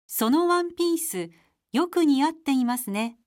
そのワンピース、よく似合っていますね。